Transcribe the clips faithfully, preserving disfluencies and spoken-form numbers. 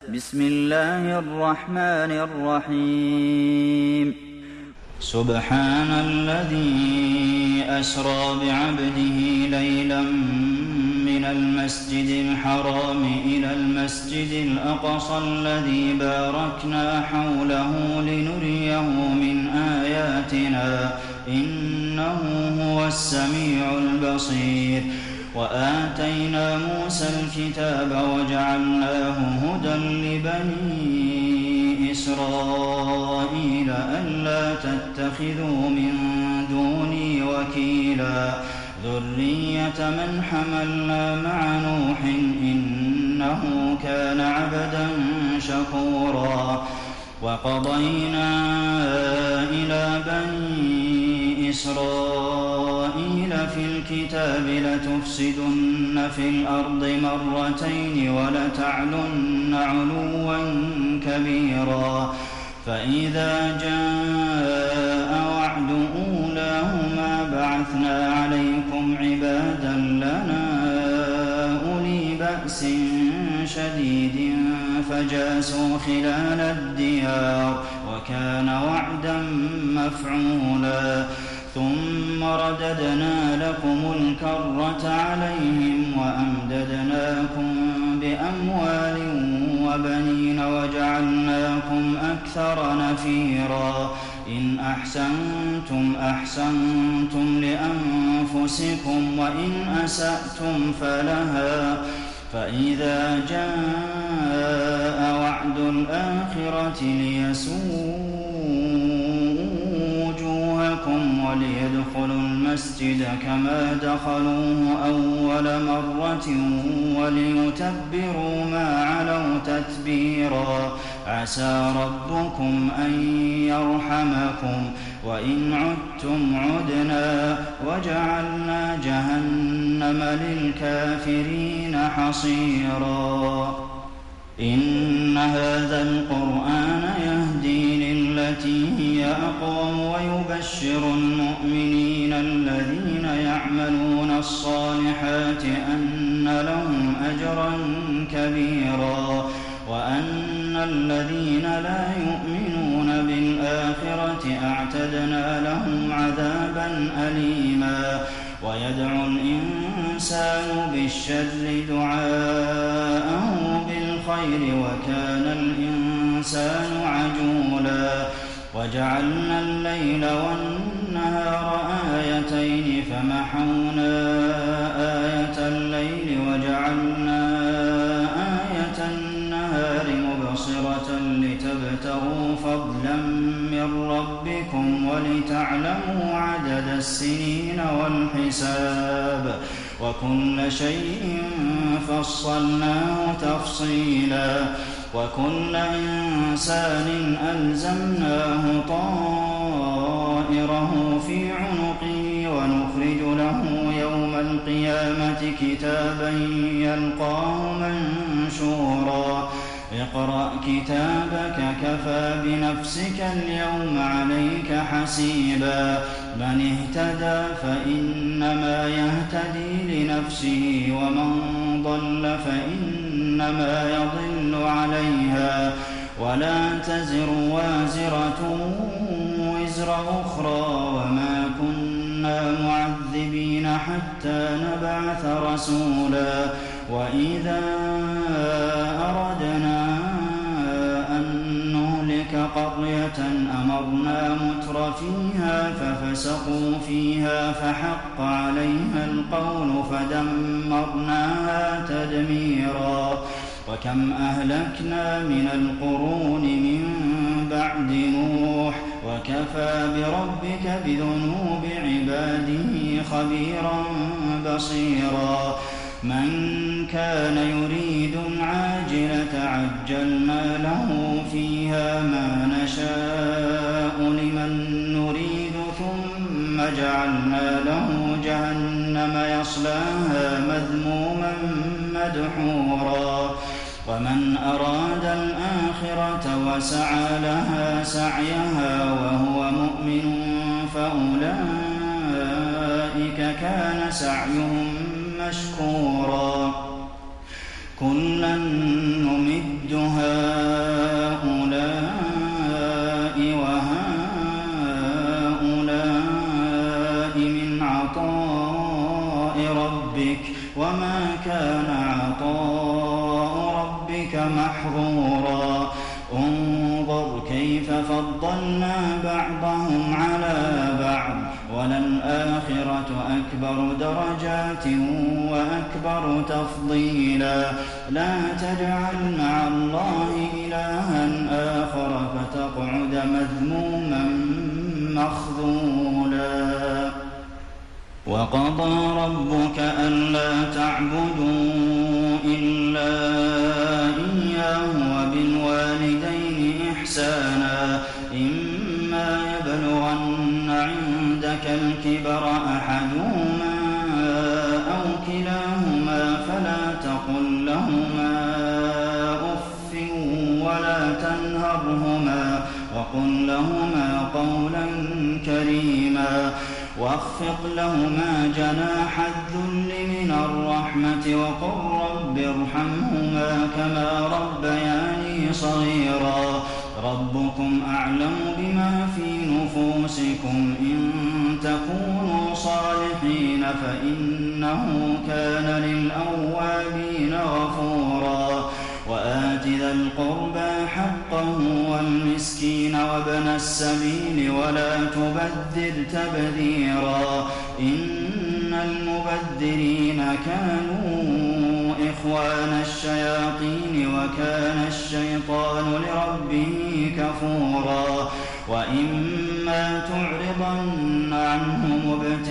بسم الله الرحمن الرحيم سبحان الذي أسرى بعبده ليلا من المسجد الحرام إلى المسجد الأقصى الذي باركنا حوله لنريه من آياتنا إنه هو السميع البصير وآتينا موسى الكتاب وجعلناه هدى لبني إسرائيل ألا تتخذوا من دوني وكيلا ذرية من حملنا مع نوح إنه كان عبدا شكورا وقضينا إلى بني إسرائيل في الكتاب لتفسدن في الأرض مرتين ولتعلن علوا كبيرا فإذا جاء وعد أولاهما بعثنا عليكم عبادا لنا أولي بأس شديد فجاسوا خلال الديار وكان وعدا مفعولا ثم رددنا لكم الكرة عليهم وأمددناكم بأموال وبنين وجعلناكم أكثر نفيرا إن أحسنتم أحسنتم لأنفسكم وإن أسأتم فلها فإذا جاء وعد الآخرة ليسوءوا وجوهكم وليدخلوا المسجد كما دخلوه أول مرة وليتبروا ما علوا تتبيرا عسى ربكم أن يرحمكم وإن عدتم عدنا وجعلنا جهنم للكافرين حصيرا إن هذا القرآن يهدي للتي هي أقوم ويبشر المؤمنين الذين يعملون الصالحات أن لهم أجرا كبيرا وأن الذين لا يؤمنون بالآخرة أعتدنا لهم عذابا أليما ويدعو الإنسان بالشر دعاءه بالخير وكان الإنسان عجولا وجعلنا الليل والنهار آيتين فمحونا آية الليل وجعلنا آية النهار مبصرة لتبتغوا فضلا من ربكم ولتعلموا عدد السنين والحساب وكل شيء فصلناه تفصيلا وكل إنسان ألزمناه طائره في عنقه ونخرج له يوم القيامة كتابا يلقاه منشورا اقرأ كتابك كفى بنفسك اليوم عليك حسيبا من اهتدى فإنما يهتدي لنفسه ومن ضل فإنما يضل عليها ولا تزر وازرة وزر أخرى وما كنا معذبين حتى نبعث رسولا وإذا أردنا أن نهلك قرية أمرنا متر فيها ففسقوا فيها فحق عليها القول فدمرناها تدميرا وكم أهلكنا من القرون من بعد نوح وكفى بربك بذنوب عباده خبيرا بصيرا من كان يريد العاجلة عجلنا له فيها ما نشاء لمن نريد ثم جعلنا له جهنم يصلاها مذموما مدحورا ومن أراد الآخرة وسعى لها سعيها وهو مؤمن فأولئك كان سعيهم مشكورا كلا نمد نُمِدُّ هَٰؤُلَاءِ وَهَٰؤُلَاءِ مِنْ عَطَاءِ رَبِّكَ ۚ وَمَا كَانَ عَطَاءُ رَبِّكَ مَحْظُورًا انظُرْ كَيْفَ فَضَّلْنَا بَعْضَهُمْ عَلَىٰ بَعْضٍ ۚ وَلَلْآخِرَةُ أَكْبَرُ دَرَجَاتٍ وَأَكْبَرُ تَفْضِيلًا لَا تَجْعَلْ مَعَ اللَّهِ إِلَٰهًا آخَرَ فَتَقْعُدَ مَذْمُومًا مَّخْذُولًا وَقَضَىٰ رَبُّكَ أَلَّا تَعْبُدُوا إِلَّا إِيَّاهُ وَبِالْوَالِدَيْنِ إِحْسَانًا ۚ إِمَّا يَبْلُغَنَّ عِندَكَ الْكِبَرَ أَحَدُهُمَا أَوْ كِلَاهُمَا فَلَا تَقُل لَّهُمَا أُفٍّ وَلَا تَنْهَرْهُمَا وَقُل لَّهُمَا قَوْلًا كَرِيمًا وَاخْفِضْ لَهُمَا جَنَاحَ الذُّلِّ مِنَ الرَّحْمَةِ وَقُل رَّبِّ ارْحَمْهُمَا كَمَا رَبَّيَانِي صَغِيرًا رَّبُّكُمْ أَعْلَمُ بِمَا فِي نُفُوسِكُمْ ۚ إِن تَكُونُوا صَالِحِينَ فَإِنَّهُ كَانَ لِلْأَوَّابِينَ غَفُورًا وَآتِ ذَا الْقُرْبَىٰ حَقَّهُ وَالْمِسْكِينَ وَابْنَ السَّبِيلِ وَلَا تُبَذِّرْ تَبْذِيرًا إِنَّ الْمُبَذِّرِينَ كَانُوا إِخْوَانَ الشَّيَاطِينِ وَكَانَ الشَّيْطَانُ لِرَبِّهِ كَفُورًا وَإِمَّا تُعْرِضَنَّ عَنْهُمُ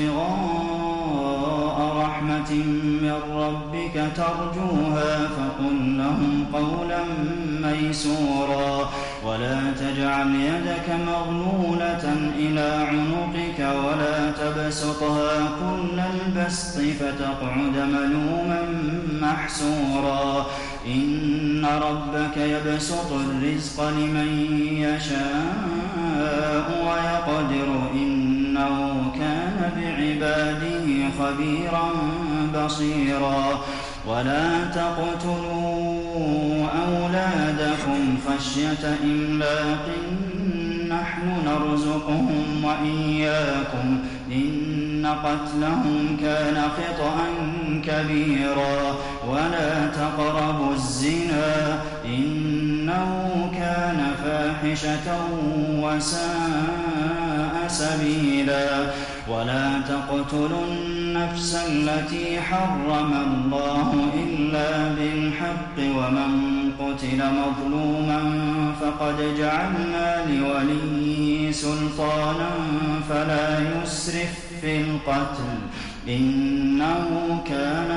ابْتِغَاءَ رَحْمَةٍ مِّن رَّبِّكَ تَرْجُوهَا فَقُل لَّهُمْ قَوْلًا مَّيْسُورًا وَلَا تَجْعَلْ يَدَكَ مَغْلُولَةً إِلَىٰ عُنُقِكَ وَلَا تَبْسُطْهَا كُلَّ الْبَسْطِ فَتَقْعُدَ مَلُومًا مَّحْسُورًا إِنَّ رَبَّكَ يَبْسُطُ الرِّزْقَ لِمَن يَشَاءُ وَيَقْدِرُ ۚ إِنَّهُ كَانَ بِعِبَادِهِ خَبِيرًا بَصِيرًا وَلَا تَقْتُلُوا أَوْلَادَكُمْ خَشْيَةَ إِمْلَاقٍ ۖ نَّحْنُ نَرْزُقُهُمْ وَإِيَّاكُمْ ۚ إِنَّ قَتْلَهُمْ كَانَ خِطْئًا كَبِيرًا وَلَا تَقْرَبُوا الزِّنَا ۖ إِنَّهُ كَانَ فَاحِشَةً وَسَاءَ سَبِيلًا وَلَا تَقْتُلُوا النَّفْسَ الَّتِي حَرَّمَ اللَّهُ إِلَّا بِالْحَقِّ ۚ وَمَن قُتِلَ مَظْلُومًا فَقَدْ جَعَلْنَا لِوَلِيِّهِ سُلْطَانًا فَلَا يُسْرِف فِّي الْقَتْلِ ۖ إِنَّهُ كَانَ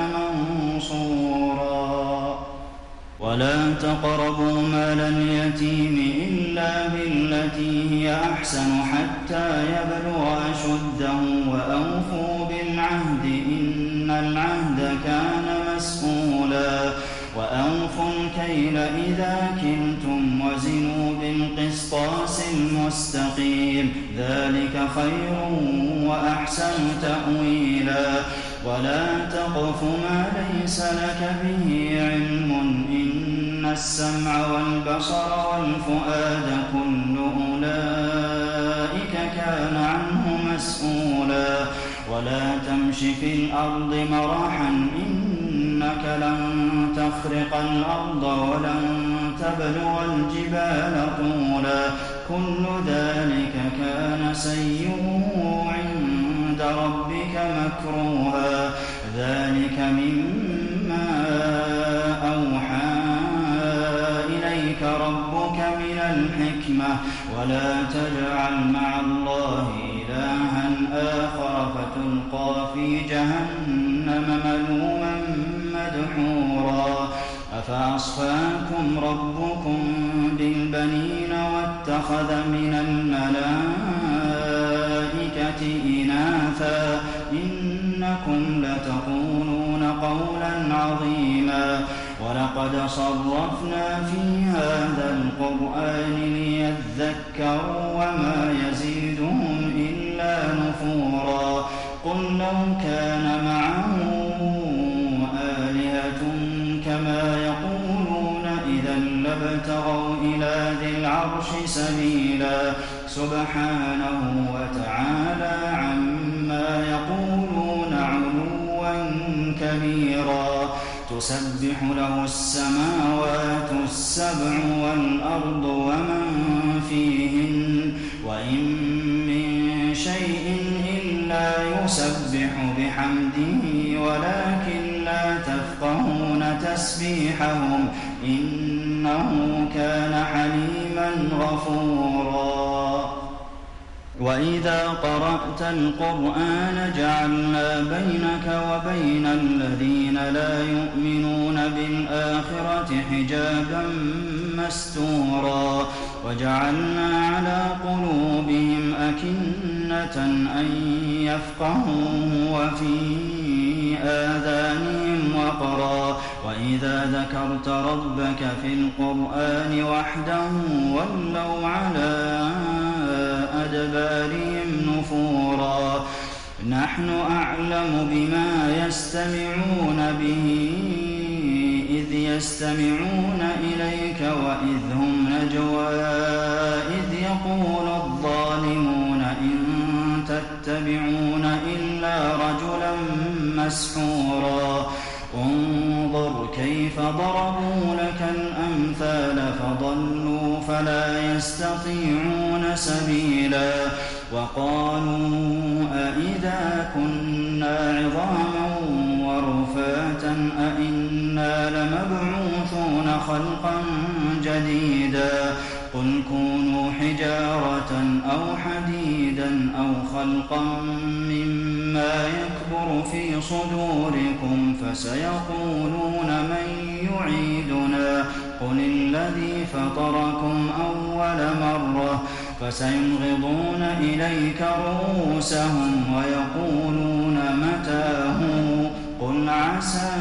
مَنصُورًا وَلَا تَقْرَبُوا مَالَ الْيَتِيمِ إِلَّا بِالَّتِي هِيَ أَحْسَنُ حَتَّىٰ يَبْلُغَ أَشُدَّهُ ۖ وَأَوْفُوا بِالْعَهْدِ ۖ إِنَّ الْعَهْدَ كَانَ مَسْئُولًا وَأَوْفُوا الْكَيْلَ إِذَا كِلْتُمْ ۖ وَزِنُوا بِالْقِسْطَاسِ الْمُسْتَقِيمِ ۚ ذَٰلِكَ خَيْرٌ وَأَحْسَنُ تَأْوِيلًا وَلَا تَقْفُ مَا لَيْسَ لَكَ بِهِ عِلْمٌ ۚ إِنَّ السَّمْعَ وَالْبَصَرَ وَالْفُؤَادَ كُلُّ أُولَٰئِكَ كَانَ عَنْهُ مَسْئُولًا وَلَا تَمْشِ فِي الْأَرْضِ مَرَحًا ۖ إِنَّكَ لَن تَخْرِقَ الْأَرْضَ وَلَن تَبْلُغَ الْجِبَالَ طُولًا ۚ كُلُّ ذَٰلِكَ كَانَ سَيِّئُهُ عِندَ رَبِّكَ مَكْرُوهًا ذَٰلِكَ مِمَّا أَوْحَىٰ إِلَيْكَ رَبُّكَ مِنَ الْحِكْمَةِ ۗ وَلَا تَجْعَلْ مَعَ اللَّهِ إِلَٰهًا آخَرَ فَتُلْقَىٰ فِي جَهَنَّمَ مَلُومًا مَّدْحُورًا أَفَأَصْفَاكُمْ رَبُّكُم بِالْبَنِينَ وَاتَّخَذَ مِنَ الْمَلَائِكَةِ إِنَاثًا ۚ إِنَّكُمْ لَتَقُولُونَ قَوْلًا عَظِيمًا وَلَقَدْ صَرَّفْنَا فِي هَٰذَا الْقُرْآنِ لِيَذَّكَّرُوا وَمَا يَزِيدُهُمْ إِلَّا نُفُورًا قُل لَّوْ كَانَ مَعَهُ آلِهَةٌ كَمَا يَقُولُونَ إِذًا وابتغوا إلى ذي العرش سبيلا سبحانه وتعالى عما يقولون علوا كبيرا تسبح له السماوات السبع والأرض ومن فيهن وإن من شيء إلا يسبح بحمده ولكن لا تفقهون تسبيحهم إنه كان حليما غفورا وإذا قرأت القرآن جعلنا بينك وبين الذين لا يؤمنون بالآخرة حجابا مستورا وجعلنا على قلوبهم أكنة أن يفقهوه وفي آذانهم وقرا وإذا ذكرت ربك في القرآن وحده ولوا على أدبارهم نفورا نحن أعلم بما يستمعون به إذ يستمعون إليك وإذ هم نجوى إذ يقول الظالمون إن تتبعون إلا رجلا مسحورا انظر كيف ضربوا لك الأمثال فضلوا فلا يستطيعون سبيلا وقالوا أئذا كنا عظاما ورفاتا أئنا لمبعوثون خلقا جديدا قل كونوا حجارة أو حديدا أو خلقا مما يكبر في صدوركم فسيقولون من يعيدنا قل الذي فطركم أول مرة فسينغضون إليك رؤوسهم ويقولون متى هو قل عسى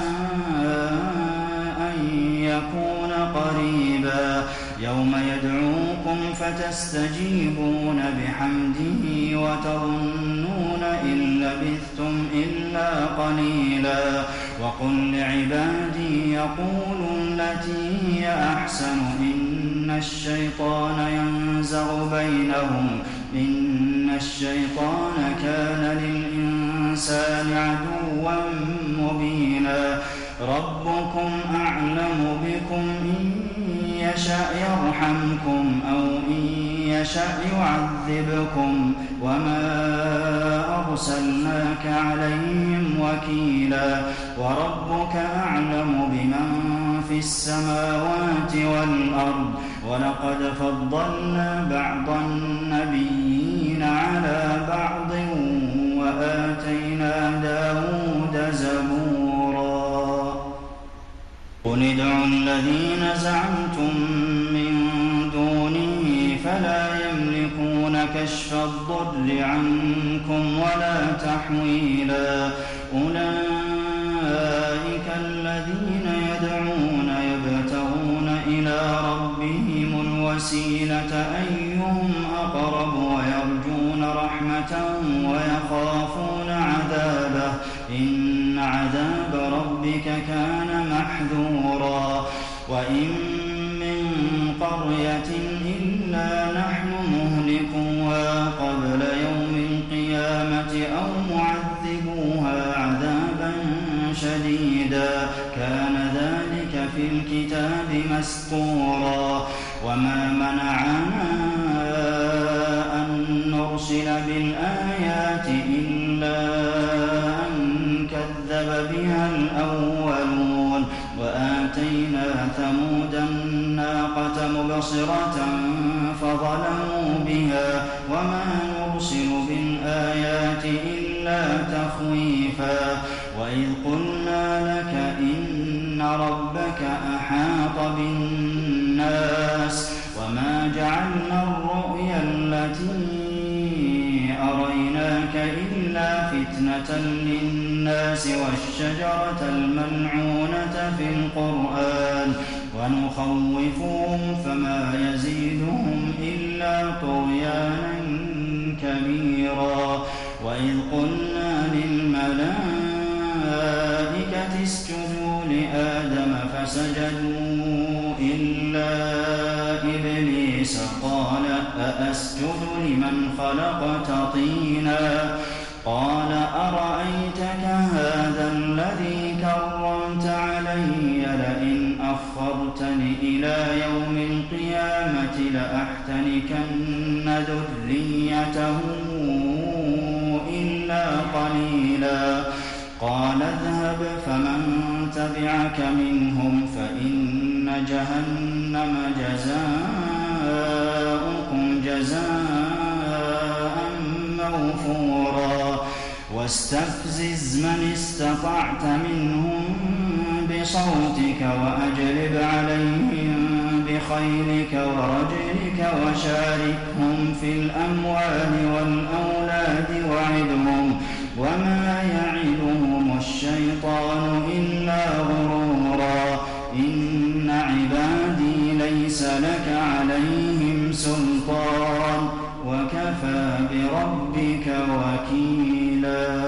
أن يكون قريبا يوم يدعوكم فتستجيبون بحمده وتظنون إن لبثتم إلا قليلا وقل لعبادي يقولوا التي هي أحسن إن الشيطان ينزغ بينهم إن الشيطان كان للإنسان عدوا مبينا ربكم أعلم بكم إن يشأ يرحمكم أو إن يشأ يعذبكم وما أرسلناك عليهم وكيلا وربك أعلم بمن في السماوات والأرض ولقد فضلنا بعض النبيين على بعض وآتينا داود زبورا قل ادعوا الذين زعمتم من دونه فلا يملكون كشف الضر عنكم ولا تحويلا أولئك الذين يدعون يبتغون إلى ربهم الوسيلة أيهم أقرب ويرجون رحمته ويخافون عذابه إن عذاب ربك كان محذورا وإن من قرية إلا نحن مهلكوها قبل يوم القيامة أو معذبوها عذابا شديدا كان ذلك في الكتاب مسطورا وما منعنا أن نرسل بالآيات إلا أن كذب بها الأولون وآتينا ثمود الناقة مبصرة فظلموا بها وما نرسل بالآيات إلا تخويفا وإذ قلنا لك إن ربك أحاط بالناس وما جعلنا الرؤيا التي أريناك إلا فتنة للناس والشجرة الملعونة في القرآن ونخوفهم فما يزيدهم إلا طغيانا كبيرا وإذ قلنا للملائكة اسجدوا لآدم فسجدوا إلا إبليس قال أأسجد لمن خلقت طينا قال أرأيتك هذا الذي كرمت علي لئن أخرتني إلى يوم القيامة لأحتنكن ذريته إلا قليلا قال اذهب فمن تبعك منهم فإن جهنم جزاؤكم جزاء موفورا واستفزز من استطعت منهم بصوتك وأجلب عليهم بخيلك ورجلك وشاركهم في الأموال والأولاد وعدهم وما يعدهم الشيطان إلا غرورا إن عبادي ليس لك عليهم سلطان وكفى بربك وكيلا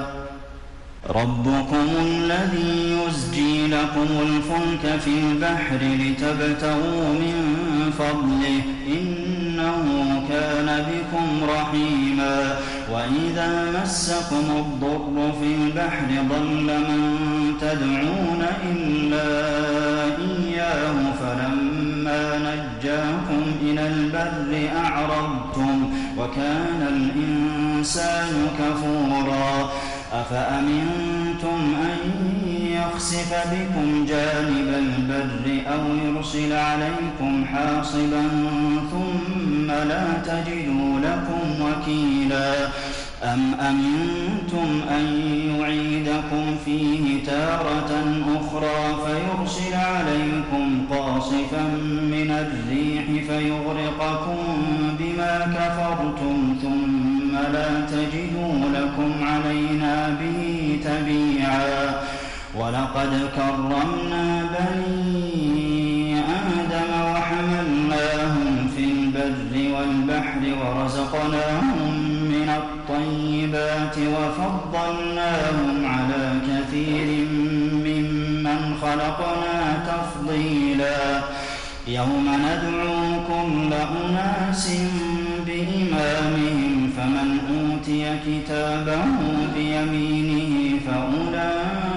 ربكم الذي يزجي لكم الفلك في البحر لتبتغوا من فضله إنه كان بكم رحيما وإذا مسكم الضر في البحر ضل من تدعون إلا إياه فلما نجاكم إلى البر أعرضتم وكان الإنسان كفورا أفأمنتم أن يخسف بكم جانب البر أو يرسل عليكم حاصبا ثم لا تجدوا لكم وكيلا أم أمنتم أن يعيدكم فيه تارة أخرى فيرسل عليكم قاصفا من الريح فيغرقكم بما كفرتم ثم لا تجدوا لكم علينا به تبيعا ولقد كرمنا بني آدم وحملناهم في البر والبحر ورزقناهم من الطيبات وفضلناهم على كثير ممن خلقنا تفضيلا يوم ندعو كل أناس بإمامهم فمن أوتي كتابه بيمينه فأولئك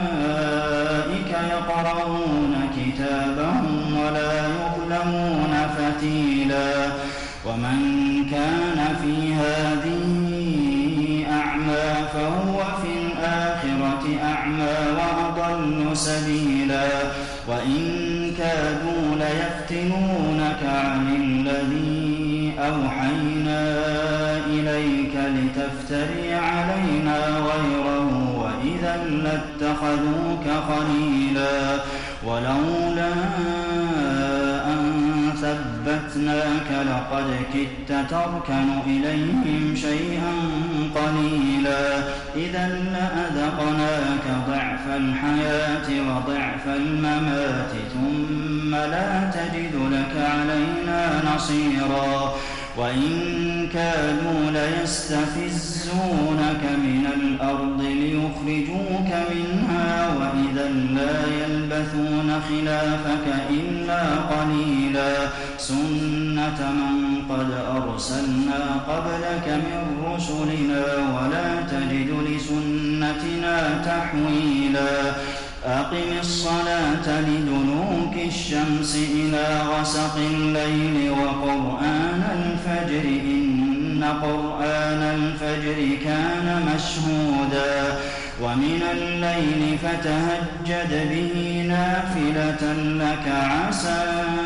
يقرؤون كتابهم ولا يظلمون فتيلا ومن كان في هذه أعمى فهو في الآخرة أعمى وأضل سبيلا وإن كادوا ليفتنونك عن الذي أوحينا إليك لتفتري علينا غيره وإذا لاتخذوك خليلا ولولا أن ثبتناك لقد كدت تركن إليهم شيئا قليلا إذا لأذقناك ضعف الحياة وضعف الممات ثم لا تجد لك علينا نصيرا وإن كانوا ليستفزونك من الأرض ليخرجوك منها وإذا لا يلبثون خلافك إلا قليلا سنة من قد أرسلنا قبلك من رسلنا ولا تجد لسنتنا تحويلا أقم الصلاة لدلوك الشمس إلى غسق الليل وقرآن الفجر إن قرآن الفجر كان مشهودا ومن الليل فتهجد به نافلة لك عسى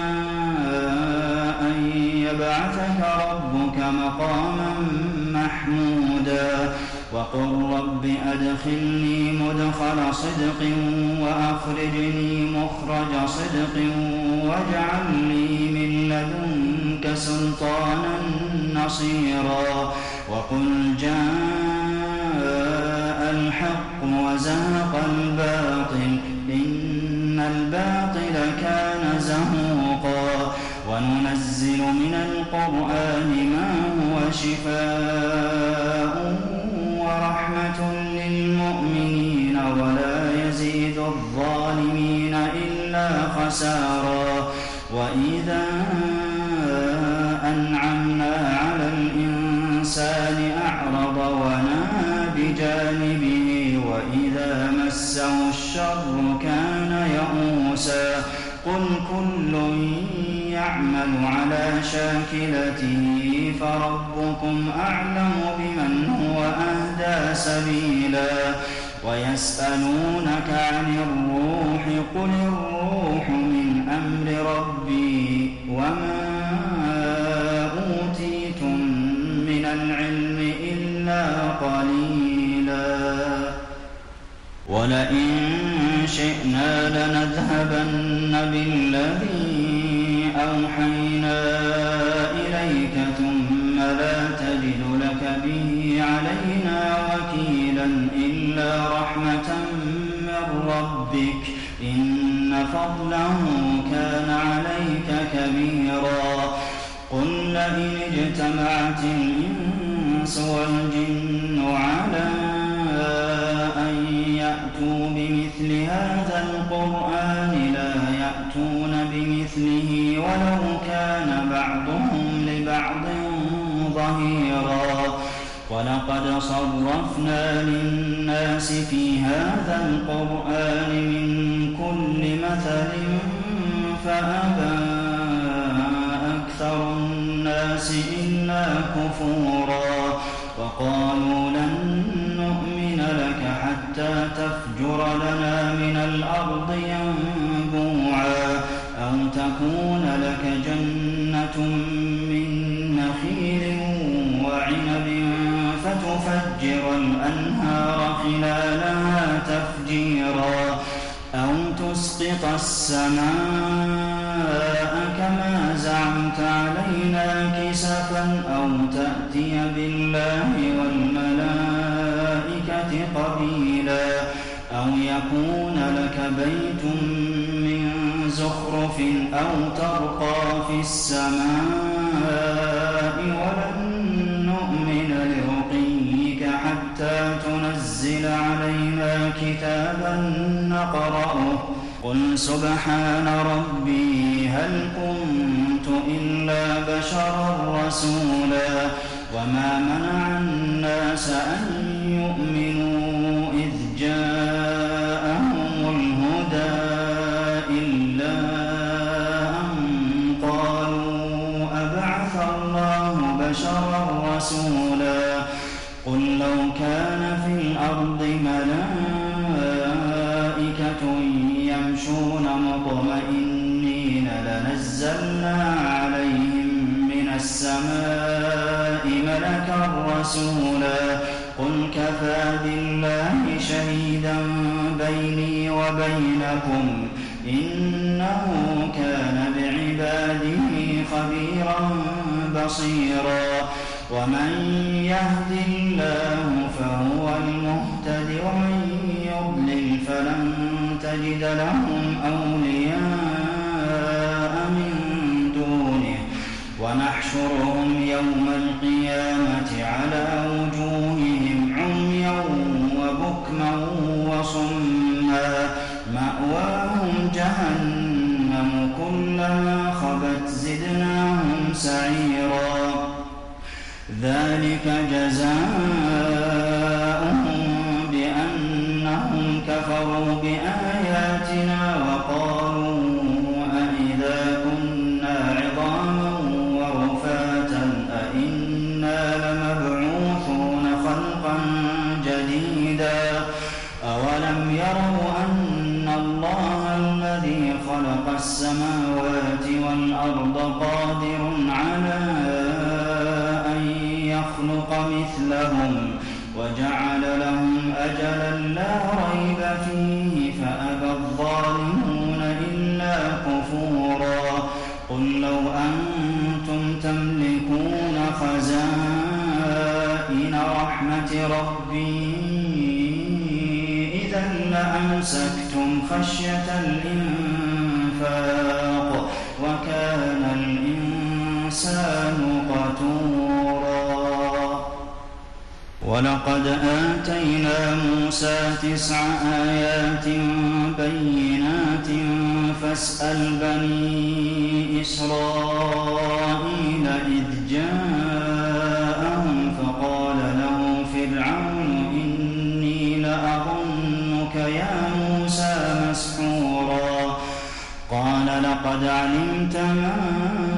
أن يبعثك ربك مقاما محمودا وقل رب أدخلني مدخل صدق وأخرجني مخرج صدق واجعل لي من لدنك سلطانا نصيرا وقل جاء الحق وزهق الباطل إن الباطل كان زهوقا وننزل من القرآن ما هو شفاء ورحمة للمؤمنين ولا يزيد الظالمين إلا خسارا وإذا يعمل على شاكلته فربكم أعلم بمن هو أهدى سبيلا ويسألونك عن الروح قل الروح من أمر ربي وما أوتيتم من العلم إلا قليلا ولئن شئنا لنذهبن بالذي أوحينا إليك ثم لا تجد لك به علينا وكيلا إلا رحمة من ربك إن فضله كان عليك كبيرا قل لئن اجتمعت الإنس والجن على أن يأتوا بمثل هذا القرآن لا يأتون بمثله ولو كان بعضهم لبعض ظهيرا ولقد صرفنا للناس في هذا القرآن من كل مثل فأبى أكثر الناس إلا كفورا وقالوا لن نؤمن لك حتى تفجر لنا من الأرض ينبوعا أو تكون لك جنة من نخيل وعنب فتفجر الأنهار خلالها تفجيرا أو تسقط السماء كما زعمت علينا كسفا أو تأتي بالله والملائكة قبيلا أو يكون لك بيت من زخرف أو ترقى في السماء ولن نؤمن لرقيك حتى تنزل علينا كتابا نقرأه قل سبحان ربي هل كنت إلا بشرا رسولا وما منع الناس أن يؤمنوا إذ جاءهم الهدى إلا أن قالوا أبعث الله بشرا رسولا قل لو كان في الأرض ملائكة يمشون مطمئنين لنزلنا عليهم من السماء ملكا رسولا قل كفى بالله شهيدا بيني وبينكم إنه كان بعباده خبيرا بصيرا ومن يهد الله فهو المهتد ومن يضلل فلن تجد لهم أولياء من دونه ونحشرهم يوم القيامة على وجوههم عميا وبكما وصما مأواهم جهنم كلما خبت زدناهم سعيرا ذلك جزاؤهم بأنهم كفروا بآياتنا وقالوا أئذا كنا عظاما ورفاتا أئنا لمبعوثون خلقا جديدا أولم يروا أن الله الذي خلق السماوات والأرض قادر على يخلق مثلهم وجعل لهم أجلا لا ريب فيه فأبى الظالمون إلا كفورا قل لو أنتم تملكون خزائن رحمة ربي إذا لأمسكتم خشية الإنفاق وكان الإنسان قتورا ولقد آتينا موسى تسع آيات بينات فاسأل بني إسرائيل إذ جاءهم فقال له فرعون إني لأظنك يا موسى مسحورا قال لقد علمت ما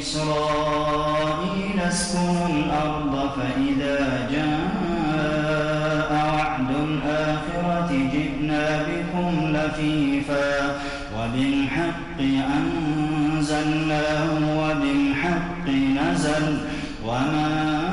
إسرائيل اسكنوا الأرض فإذا جاء وعد الآخرة جئنا بكم لفيفا وبالحق أنزلناه وبالحق نزل وما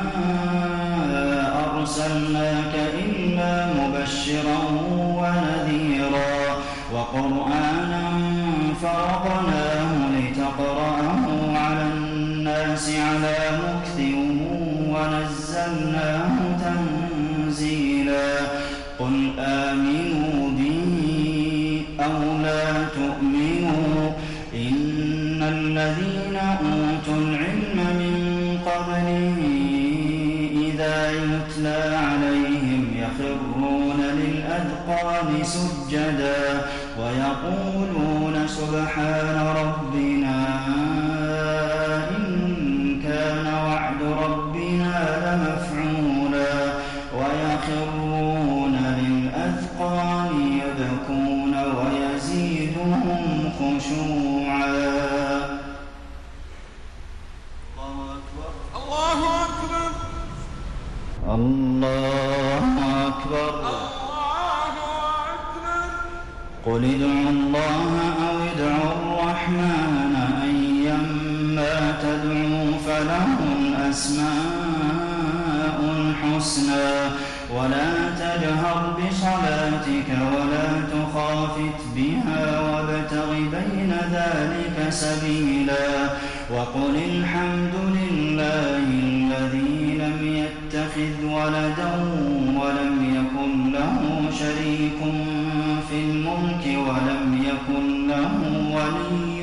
أرسلناك إلا مبشرا ونذيرا وقرآنا فرقناه لتقرأه على الناس على مكث ونزلناه تنزيلا قل آمنوا به أو لا تؤمنوا إن الذين أوتوا العلم من قبله إذا يتلى عليهم يخرون للأذقان سجدا ويقولون سبحان ربنا إن كان وعد ربنا لمفعولا ويخرون للأذقان يبكون ويزيدهم خشوعا. الله أكبر الله أكبر الله أكبر. قل ادعوا الله أو ادعوا الرحمن أيما تدعوا فله الأسماء الحسنى ولا تجهر بصلاتك ولا تخافت بها وابتغ بين ذلك سبيلا وقل الحمد لله الذي لم يتخذ ولدا ولم يكن له شريك في الملك ولم يكن له ولي